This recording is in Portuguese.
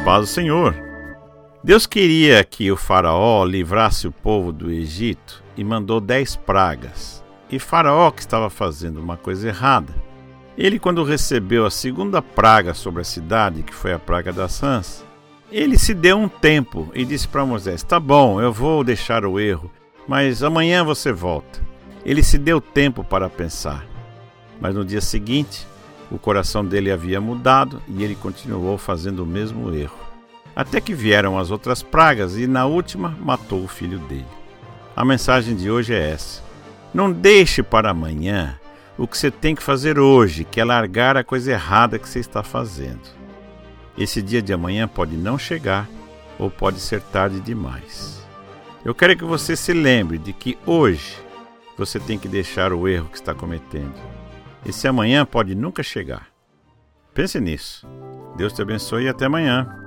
paz do Senhor. Deus queria que o faraó livrasse o povo do Egito e mandou 10 pragas. E Faraó, que estava fazendo uma coisa errada, ele, quando recebeu a segunda praga sobre a cidade, que foi a praga das rãs, ele se deu um tempo e disse para Moisés: tá bom, eu vou deixar o erro, mas amanhã você volta. Ele se deu tempo para pensar. Mas no dia seguinte, o coração dele havia mudado e ele continuou fazendo o mesmo erro. Até que vieram as outras pragas e, na última, matou o filho dele. A mensagem de hoje é essa: não deixe para amanhã o que você tem que fazer hoje, que é largar a coisa errada que você está fazendo. Esse dia de amanhã pode não chegar ou pode ser tarde demais. Eu quero que você se lembre de que hoje você tem que deixar o erro que está cometendo. Esse amanhã pode nunca chegar. Pense nisso. Deus te abençoe e até amanhã.